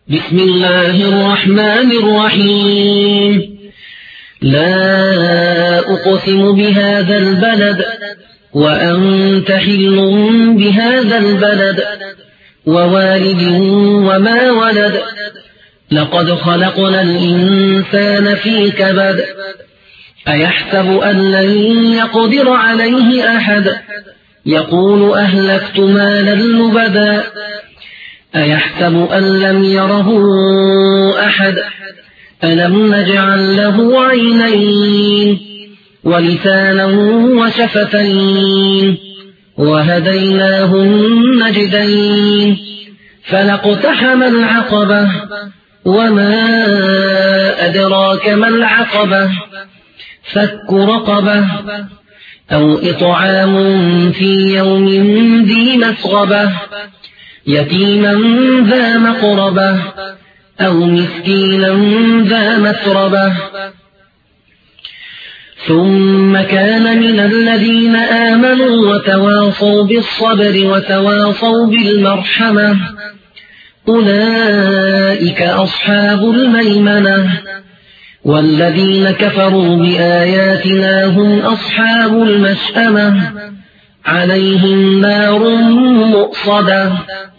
بسم الله الرحمن الرحيم. لا أقسم بهذا البلد وأنت حل بهذا البلد ووالد وما ولد. لقد خلقنا الإنسان في كبد. أيحسب أن لن يقدر عليه أحد. يقول أهلكت مالا لبدا. أيحسب أن لم يره أحد. ألم نجعل له عينين ولسانا وشفتين وهديناه النجدين. فلاقتحم العقبة وما أدراك ما العقبة. فك رقبة أو إطعام في يوم ذي مسغبة يتيما ذا مقربة أو مسكينا ذا مسربة. ثم كان من الذين آمنوا وتواصوا بالصبر وتواصوا بالمرحمة أولئك أصحاب الميمنة. والذين كفروا بآياتنا هم أصحاب المشأمة عليهم نار مؤصدة.